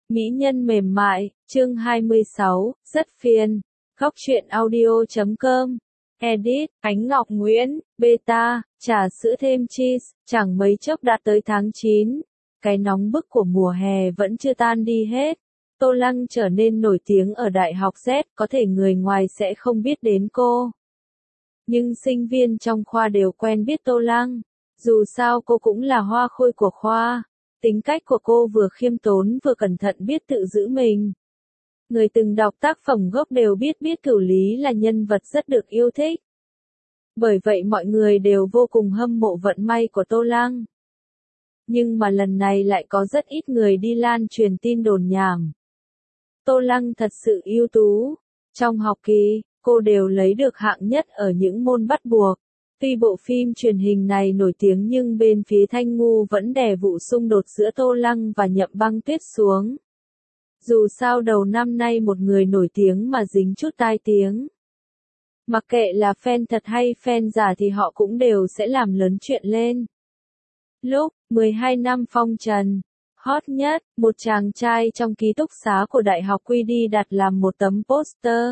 Mỹ nhân mềm mại, chương 26, rất phiền. Góc truyện audio.com. Edit, Ánh Ngọc Nguyễn, Beta, trà sữa thêm cheese, chẳng mấy chốc đã tới tháng 9. Cái nóng bức của mùa hè vẫn chưa tan đi hết. Tô Lăng trở nên nổi tiếng ở Đại học Z, có thể người ngoài sẽ không biết đến cô. Nhưng sinh viên trong khoa đều quen biết Tô Lăng. Dù sao cô cũng là hoa khôi của khoa. Tính cách của cô vừa khiêm tốn vừa cẩn thận biết tự giữ mình. Người từng đọc tác phẩm gốc đều biết Cửu Lý là nhân vật rất được yêu thích. Bởi vậy mọi người đều vô cùng hâm mộ vận may của Tô Lăng. Nhưng mà lần này lại có rất ít người đi lan truyền tin đồn nhảm. Tô Lăng thật sự ưu tú. Trong học kỳ, cô đều lấy được hạng nhất ở những môn bắt buộc. Tuy bộ phim truyền hình này nổi tiếng nhưng bên phía Thanh Ngu vẫn đè vụ xung đột giữa Tô Lăng và Nhậm Băng Tuyết xuống. Dù sao đầu năm nay một người nổi tiếng mà dính chút tai tiếng. Mặc kệ là fan thật hay fan giả thì họ cũng đều sẽ làm lớn chuyện lên. Lúc 12 năm phong trần, hot nhất, một chàng trai trong ký túc xá của Đại học QD đặt làm một tấm poster.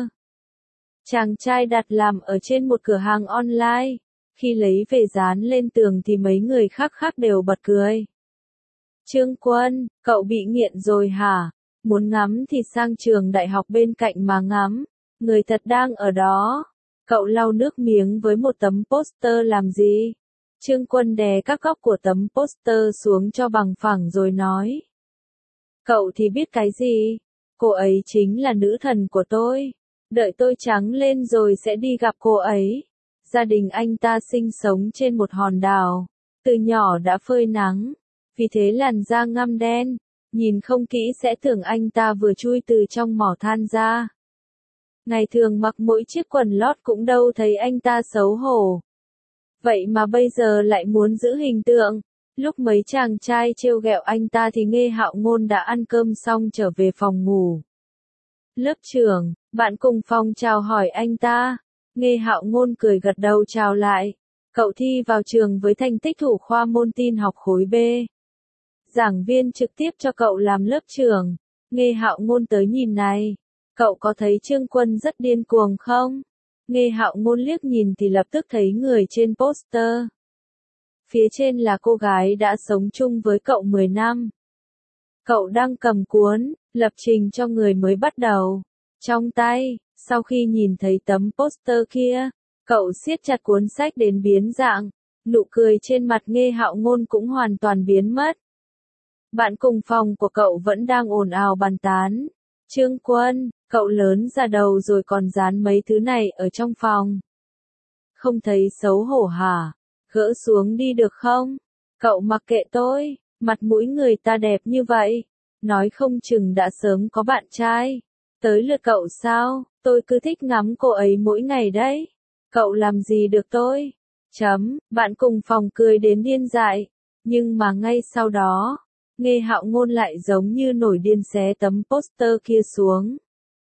Chàng trai đặt làm ở trên một cửa hàng online. Khi lấy về dán lên tường thì mấy người khác đều bật cười. Trương Quân, cậu bị nghiện rồi hả? Muốn ngắm thì sang trường đại học bên cạnh mà ngắm. Người thật đang ở đó. Cậu lau nước miếng với một tấm poster làm gì? Trương Quân đè các góc của tấm poster xuống cho bằng phẳng rồi nói. Cậu thì biết cái gì? Cô ấy chính là nữ thần của tôi. Đợi tôi trắng lên rồi sẽ đi gặp cô ấy. Gia đình anh ta sinh sống trên một hòn đảo, từ nhỏ đã phơi nắng, vì thế làn da ngăm đen, nhìn không kỹ sẽ tưởng anh ta vừa chui từ trong mỏ than ra. Ngày thường mặc mỗi chiếc quần lót cũng đâu thấy anh ta xấu hổ. Vậy mà bây giờ lại muốn giữ hình tượng. Lúc mấy chàng trai trêu ghẹo anh ta thì Nghê Hạo Ngôn đã ăn cơm xong trở về phòng ngủ. Lớp trưởng, bạn cùng phòng chào hỏi anh ta. Nghê Hạo Ngôn cười gật đầu chào lại. Cậu thi vào trường với thành tích thủ khoa môn tin học khối B. Giảng viên trực tiếp cho cậu làm lớp trưởng. Nghê Hạo Ngôn tới nhìn này. Cậu có thấy Trương Quân rất điên cuồng không? Nghê Hạo Ngôn liếc nhìn thì lập tức thấy người trên poster. Phía trên là cô gái đã sống chung với cậu 10 năm. Cậu đang cầm cuốn, lập trình cho người mới bắt đầu. Trong tay. Sau khi nhìn thấy tấm poster kia, cậu siết chặt cuốn sách đến biến dạng, nụ cười trên mặt Nghê Hạo Ngôn cũng hoàn toàn biến mất. Bạn cùng phòng của cậu vẫn đang ồn ào bàn tán. Trương Quân, cậu lớn ra đầu rồi còn dán mấy thứ này ở trong phòng. Không thấy xấu hổ hả? Gỡ xuống đi được không? Cậu mặc kệ tôi, mặt mũi người ta đẹp như vậy. Nói không chừng đã sớm có bạn trai. Tới lượt cậu sao? Tôi cứ thích ngắm cô ấy mỗi ngày đấy. Cậu làm gì được tôi? Bạn cùng phòng cười đến điên dại. Nhưng mà ngay sau đó, Nghê Hạo Ngôn lại giống như nổi điên xé tấm poster kia xuống.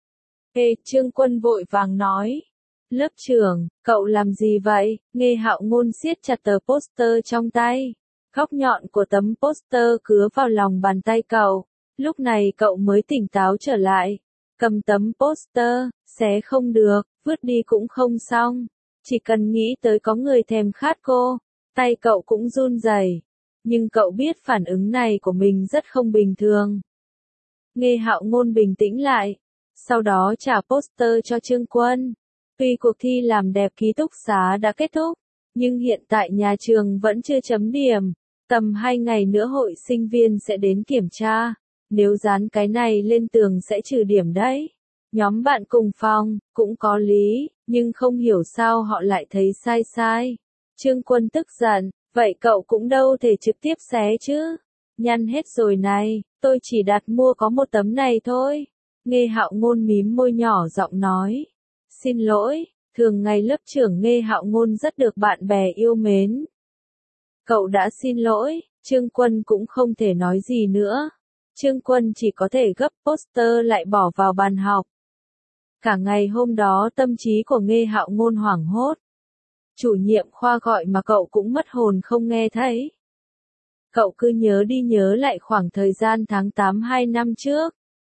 Ê, Trương Quân vội vàng nói. Lớp trưởng, cậu làm gì vậy? Nghê Hạo Ngôn siết chặt tờ poster trong tay. Góc nhọn của tấm poster cứa vào lòng bàn tay cậu. Lúc này cậu mới tỉnh táo trở lại. Cầm tấm poster, xé không được, vứt đi cũng không xong. Chỉ cần nghĩ tới có người thèm khát cô, tay cậu cũng run rẩy. Nhưng cậu biết phản ứng này của mình rất không bình thường. Nghê Hạo Ngôn bình tĩnh lại, sau đó trả poster cho Trương Quân. Tuy cuộc thi làm đẹp ký túc xá đã kết thúc, nhưng hiện tại nhà trường vẫn chưa chấm điểm. Tầm 2 ngày nữa hội sinh viên sẽ đến kiểm tra. Nếu dán cái này lên tường sẽ trừ điểm đấy. Nhóm bạn cùng phòng, cũng có lý, nhưng không hiểu sao họ lại thấy sai. Trương Quân tức giận, vậy cậu cũng đâu thể trực tiếp xé chứ. Nhăn hết rồi này, tôi chỉ đặt mua có một tấm này thôi. Nghê Hạo Ngôn mím môi nhỏ giọng nói. Xin lỗi, thường ngày lớp trưởng Nghê Hạo Ngôn rất được bạn bè yêu mến. Cậu đã xin lỗi, Trương Quân cũng không thể nói gì nữa. Trương Quân chỉ có thể gấp poster lại bỏ vào bàn học. Cả ngày hôm đó tâm trí của Nghê Hạo Ngôn hoảng hốt. Chủ nhiệm khoa gọi mà cậu cũng mất hồn không nghe thấy. Cậu cứ nhớ đi nhớ lại khoảng thời gian tháng 8 2 năm trước.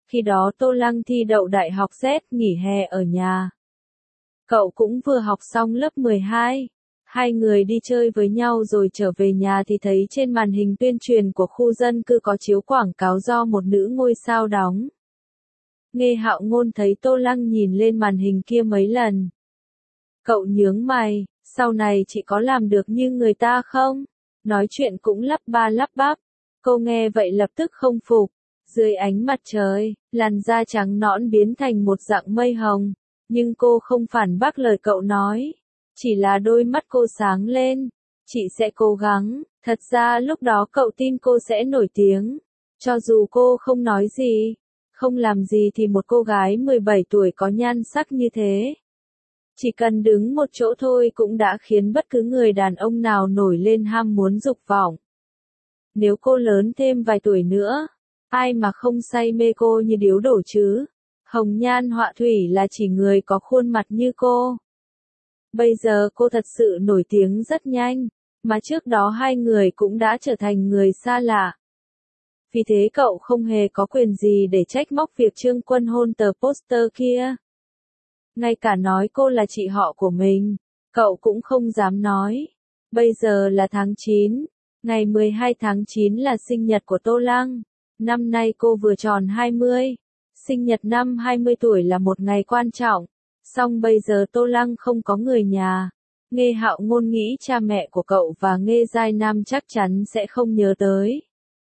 Khi đó Tô Lăng thi đậu đại học Z, nghỉ hè ở nhà. Cậu cũng vừa học xong lớp 12. Hai người đi chơi với nhau rồi trở về nhà thì thấy trên màn hình tuyên truyền của khu dân cư có chiếu quảng cáo do một nữ ngôi sao đóng. Nghe Hạo Ngôn thấy Tô Lăng nhìn lên màn hình kia mấy lần. Cậu nhướng mày, sau này chị có làm được như người ta không? Nói chuyện cũng lắp ba lắp bắp. Cô nghe vậy lập tức không phục. Dưới ánh mặt trời, làn da trắng nõn biến thành một dạng mây hồng. Nhưng cô không phản bác lời cậu nói. Chỉ là đôi mắt cô sáng lên. Chị sẽ cố gắng. Thật ra lúc đó cậu tin cô sẽ nổi tiếng. Cho dù cô không nói gì, không làm gì thì một cô gái 17 tuổi có nhan sắc như thế. Chỉ cần đứng một chỗ thôi cũng đã khiến bất cứ người đàn ông nào nổi lên ham muốn dục vọng. Nếu cô lớn thêm vài tuổi nữa, ai mà không say mê cô như điếu đổ chứ? Hồng nhan họa thủy là chỉ người có khuôn mặt như cô. Bây giờ cô thật sự nổi tiếng rất nhanh, mà trước đó hai người cũng đã trở thành người xa lạ. Vì thế cậu không hề có quyền gì để trách móc việc Trương Quân hôn tờ poster kia. Ngay cả nói cô là chị họ của mình, cậu cũng không dám nói. Bây giờ là tháng 9, ngày 12 tháng 9 là sinh nhật của Tô Lăng. Năm nay cô vừa tròn 20. Sinh nhật năm 20 tuổi là một ngày quan trọng. Song bây giờ Tô Lăng không có người nhà. Nghe Hạo Ngôn nghĩ cha mẹ của cậu và Nghe Giai Nam chắc chắn sẽ không nhớ tới.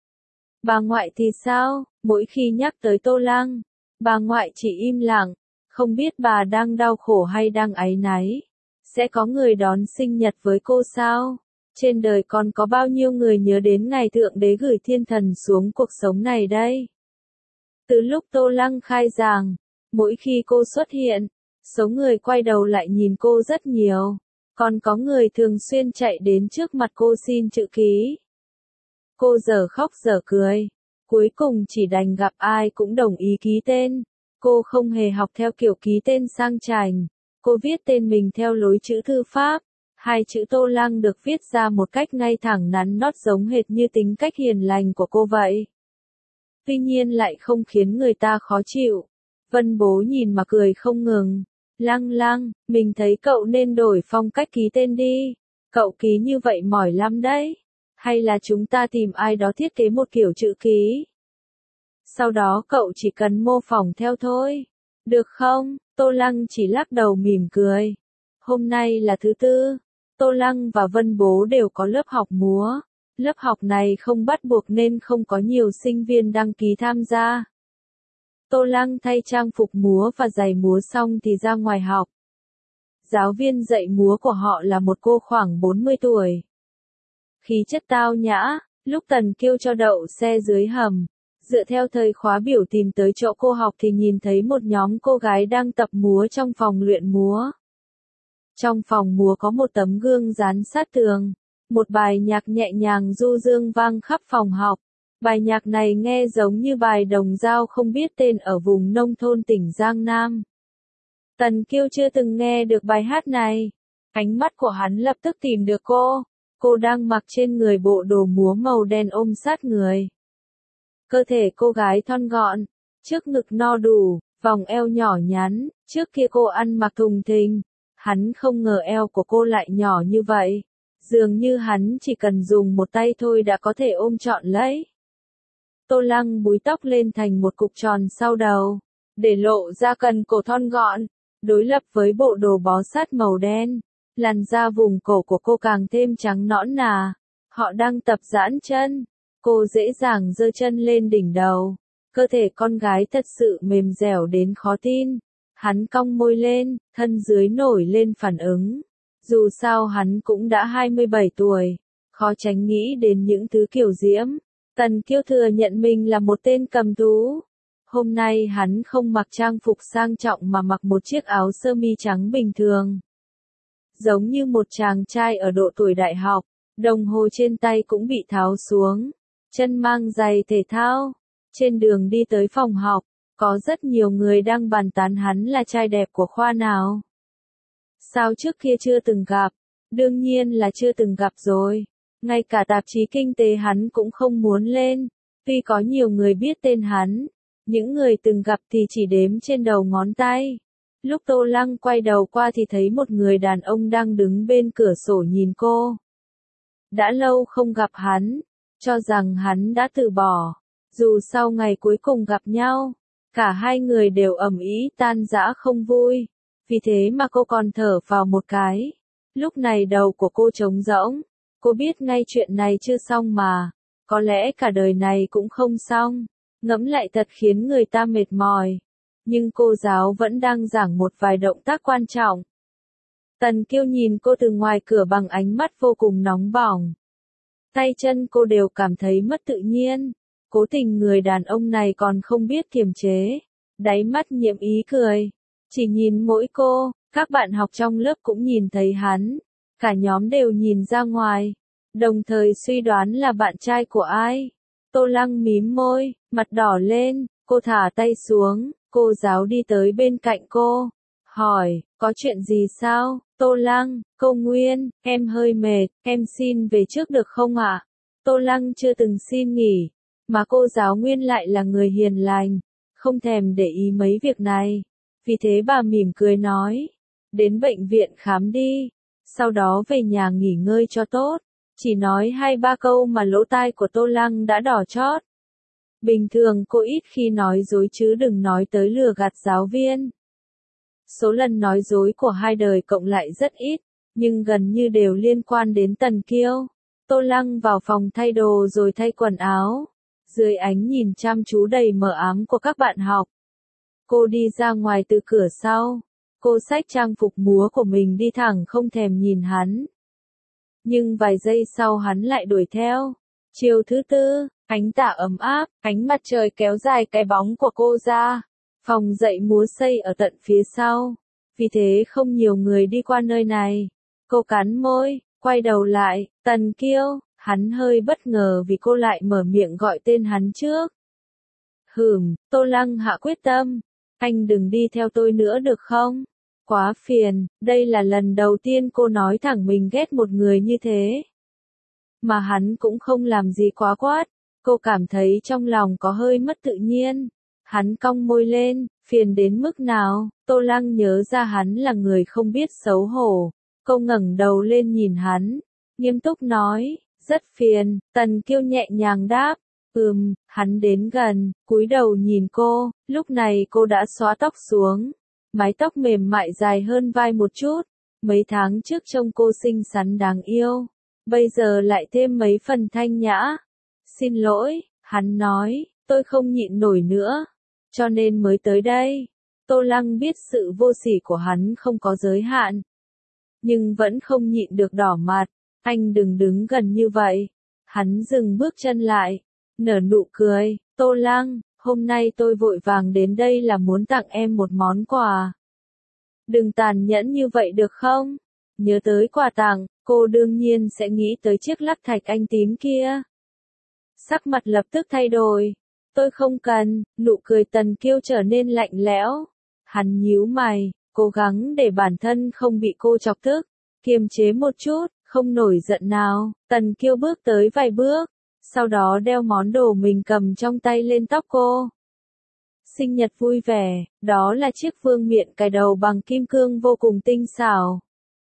Bà ngoại thì sao? Mỗi khi nhắc tới Tô Lăng, bà ngoại chỉ im lặng. Không biết bà đang đau khổ hay đang áy náy. Sẽ có người đón sinh nhật với cô sao? Trên đời còn có bao nhiêu người nhớ đến ngày Thượng Đế gửi thiên thần xuống cuộc sống này đây? Từ lúc Tô Lăng khai giảng, mỗi khi cô xuất hiện, số người quay đầu lại nhìn cô rất nhiều. Còn có người thường xuyên chạy đến trước mặt cô xin chữ ký. Cô dở khóc dở cười. Cuối cùng chỉ đành gặp ai cũng đồng ý ký tên. Cô không hề học theo kiểu ký tên sang chảnh. Cô viết tên mình theo lối chữ thư pháp. Hai chữ Tô Lăng được viết ra một cách ngay thẳng nắn nót giống hệt như tính cách hiền lành của cô vậy. Tuy nhiên lại không khiến người ta khó chịu. Vân Bố nhìn mà cười không ngừng. Lăng Lăng, mình thấy cậu nên đổi phong cách ký tên đi. Cậu ký như vậy mỏi lắm đấy. Hay là chúng ta tìm ai đó thiết kế một kiểu chữ ký. Sau đó cậu chỉ cần mô phỏng theo thôi. Được không? Tô Lăng chỉ lắc đầu mỉm cười. Hôm nay là thứ tư. Tô Lăng và Vân Bố đều có lớp học múa. Lớp học này không bắt buộc nên không có nhiều sinh viên đăng ký tham gia. Tô Lăng thay trang phục múa và giày múa xong thì ra ngoài học. Giáo viên dạy múa của họ là một cô khoảng 40 tuổi. Khí chất tao nhã, lúc Tần Kiêu cho đậu xe dưới hầm. Dựa theo thời khóa biểu tìm tới chỗ cô học thì nhìn thấy một nhóm cô gái đang tập múa trong phòng luyện múa. Trong phòng múa có một tấm gương dán sát tường. Một bài nhạc nhẹ nhàng du dương vang khắp phòng học. Bài nhạc này nghe giống như bài đồng dao không biết tên ở vùng nông thôn tỉnh Giang Nam. Tần Kiêu chưa từng nghe được bài hát này. Ánh mắt của hắn lập tức tìm được cô. Cô đang mặc trên người bộ đồ múa màu đen ôm sát người. Cơ thể cô gái thon gọn, trước ngực no đủ, vòng eo nhỏ nhắn, trước kia cô ăn mặc thùng thình. Hắn không ngờ eo của cô lại nhỏ như vậy. Dường như hắn chỉ cần dùng một tay thôi đã có thể ôm trọn lấy. Tô Lăng búi tóc lên thành một cục tròn sau đầu, để lộ ra cần cổ thon gọn, đối lập với bộ đồ bó sát màu đen. Làn da vùng cổ của cô càng thêm trắng nõn nà. Họ đang tập giãn chân. Cô dễ dàng giơ chân lên đỉnh đầu. Cơ thể con gái thật sự mềm dẻo đến khó tin. Hắn cong môi lên, thân dưới nổi lên phản ứng. Dù sao hắn cũng đã 27 tuổi. Khó tránh nghĩ đến những thứ kiểu diễm. Tần Kiêu thừa nhận mình là một tên cầm thú. Hôm nay hắn không mặc trang phục sang trọng mà mặc một chiếc áo sơ mi trắng bình thường. Giống như một chàng trai ở độ tuổi đại học, đồng hồ trên tay cũng bị tháo xuống, chân mang giày thể thao. Trên đường đi tới phòng học, có rất nhiều người đang bàn tán hắn là trai đẹp của khoa nào. Sao trước kia chưa từng gặp? Đương nhiên là chưa từng gặp rồi. Ngay cả tạp chí kinh tế hắn cũng không muốn lên, tuy có nhiều người biết tên hắn, Những người từng gặp thì chỉ đếm trên đầu ngón tay. Lúc Tô Lăng quay đầu qua thì thấy một người đàn ông đang đứng bên cửa sổ nhìn cô. Đã lâu không gặp hắn, cho rằng hắn đã từ bỏ. Dù sau ngày cuối cùng gặp nhau, cả hai người đều ầm ĩ tan rã không vui. Vì thế mà cô còn thở vào một cái. Lúc này đầu của cô trống rỗng. Cô biết ngay chuyện này chưa xong mà. Có lẽ cả đời này cũng không xong. Ngẫm lại thật khiến người ta mệt mỏi. Nhưng cô giáo vẫn đang giảng một vài động tác quan trọng. Tần Kiêu nhìn cô từ ngoài cửa bằng ánh mắt vô cùng nóng bỏng. Tay chân cô đều cảm thấy mất tự nhiên. Cố tình người đàn ông này còn không biết kiềm chế. Đáy mắt nhiễm ý cười. Chỉ nhìn mỗi cô, các bạn học trong lớp cũng nhìn thấy hắn. Cả nhóm đều nhìn ra ngoài. Đồng thời suy đoán là bạn trai của ai. Tô Lăng mím môi, mặt đỏ lên. Cô thả tay xuống. Cô giáo đi tới bên cạnh cô. Hỏi, có chuyện gì sao? Tô Lăng, cô Nguyên, em hơi mệt, em xin về trước được không ạ? Tô Lăng chưa từng xin nghỉ. Mà cô giáo Nguyên lại là người hiền lành. Không thèm để ý mấy việc này. Vì thế bà mỉm cười nói. Đến bệnh viện khám đi. Sau đó về nhà nghỉ ngơi cho tốt. Chỉ nói 2-3 câu mà lỗ tai của Tô Lăng đã đỏ chót. Bình thường cô ít khi nói dối chứ đừng nói tới lừa gạt giáo viên. Số lần nói dối của hai đời cộng lại rất ít, nhưng gần như đều liên quan đến Tần Kiêu. Tô Lăng vào phòng thay đồ rồi thay quần áo. Dưới ánh nhìn chăm chú đầy mờ ám của các bạn học. Cô đi ra ngoài từ cửa sau. Cô xách trang phục múa của mình đi thẳng không thèm nhìn hắn. Nhưng vài giây sau hắn lại đuổi theo. Chiều thứ tư, ánh tà ấm áp, ánh mặt trời kéo dài cái bóng của cô ra. Phòng dạy múa xây ở tận phía sau. Vì thế không nhiều người đi qua nơi này. Cô cắn môi, quay đầu lại, Tần Kiêu. Hắn hơi bất ngờ vì cô lại mở miệng gọi tên hắn trước. Tô Lăng hạ quyết tâm. Anh đừng đi theo tôi nữa được không? Quá phiền, đây là lần đầu tiên cô nói thẳng mình ghét một người như thế. Mà hắn cũng không làm gì quá quát. Cô cảm thấy trong lòng có hơi mất tự nhiên. Hắn cong môi lên, phiền đến mức nào? Tô Lăng nhớ ra hắn là người không biết xấu hổ. Cô ngẩng đầu lên nhìn hắn, nghiêm túc nói, rất phiền. Tần Kiêu nhẹ nhàng đáp, hắn đến gần, cúi đầu nhìn cô, lúc này cô đã xóa tóc xuống. Mái tóc mềm mại dài hơn vai một chút. Mấy tháng trước trông cô xinh xắn đáng yêu. Bây giờ lại thêm mấy phần thanh nhã. Xin lỗi, hắn nói, tôi không nhịn nổi nữa. Cho nên mới tới đây. Tô Lăng biết sự vô sỉ của hắn không có giới hạn. Nhưng vẫn không nhịn được đỏ mặt. Anh đừng đứng gần như vậy. Hắn dừng bước chân lại. Nở nụ cười. Tô Lăng, hôm nay tôi vội vàng đến đây là muốn tặng em một món quà. Đừng tàn nhẫn như vậy được không? Nhớ tới quà tặng, cô đương nhiên sẽ nghĩ tới chiếc lắc thạch anh tím kia. Sắc mặt lập tức thay đổi. Tôi không cần, nụ cười Tần Kiêu trở nên lạnh lẽo. Hắn nhíu mày, cố gắng để bản thân không bị cô chọc tức. Kiềm chế một chút, không nổi giận nào. Tần Kiêu bước tới vài bước. Sau đó đeo món đồ mình cầm trong tay lên tóc cô. Sinh nhật vui vẻ, đó là chiếc vương miện cài đầu bằng kim cương vô cùng tinh xảo.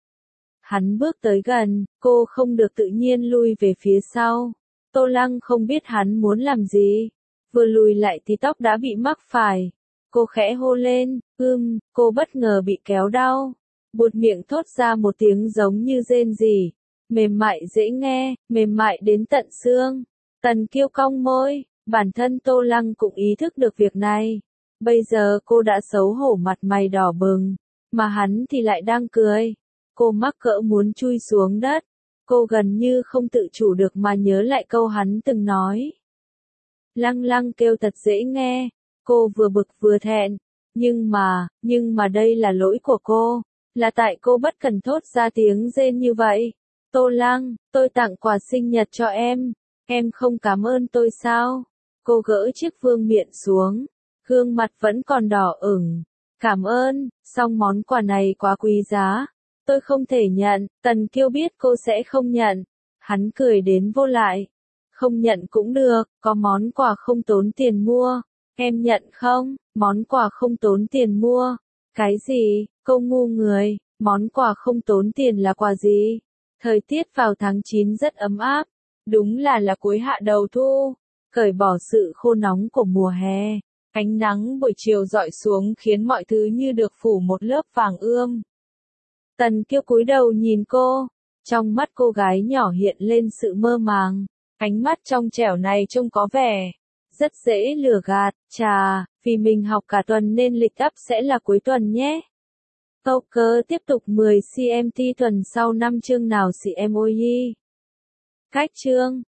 Hắn bước tới gần, cô không được tự nhiên lui về phía sau. Tô Lăng không biết hắn muốn làm gì. Vừa lùi lại thì tóc đã bị mắc phải. Cô khẽ hô lên, cô bất ngờ bị kéo đau. Buột miệng thốt ra một tiếng giống như rên rỉ. Mềm mại dễ nghe, mềm mại đến tận xương. Tần Kiêu cong môi, bản thân Tô Lăng cũng ý thức được việc này. Bây giờ cô đã xấu hổ mặt mày đỏ bừng, mà hắn thì lại đang cười. Cô mắc cỡ muốn chui xuống đất. Cô gần như không tự chủ được mà nhớ lại câu hắn từng nói. Lăng Lăng kêu thật dễ nghe. Cô vừa bực vừa thẹn. Nhưng mà đây là lỗi của cô. Là tại cô bất cần thốt ra tiếng rên như vậy. Tô Lăng, tôi tặng quà sinh nhật cho em. Em không cảm ơn tôi sao? Cô gỡ chiếc vương miện xuống. Gương mặt vẫn còn đỏ ửng. Cảm ơn, song món quà này quá quý giá. Tôi không thể nhận. Tần Kiêu biết cô sẽ không nhận. Hắn cười đến vô lại. Không nhận cũng được, có món quà không tốn tiền mua. Em nhận không? Món quà không tốn tiền mua. Cái gì? Câu ngu người, món quà không tốn tiền là quà gì? Thời tiết vào tháng 9 rất ấm áp. Đúng là cuối hạ đầu thu. Cởi bỏ sự khô nóng của mùa hè. Ánh nắng buổi chiều rọi xuống khiến mọi thứ như được phủ một lớp vàng ươm. Tần Kiêu cúi đầu nhìn cô. Trong mắt cô gái nhỏ hiện lên sự mơ màng. Ánh mắt trong trẻo này trông có vẻ rất dễ lừa gạt. Chà, vì mình học cả tuần nên lịch up sẽ là cuối tuần nhé. Poker tiếp tục 10 CMT tuần sau 5 chương nào CMOE. Cách chương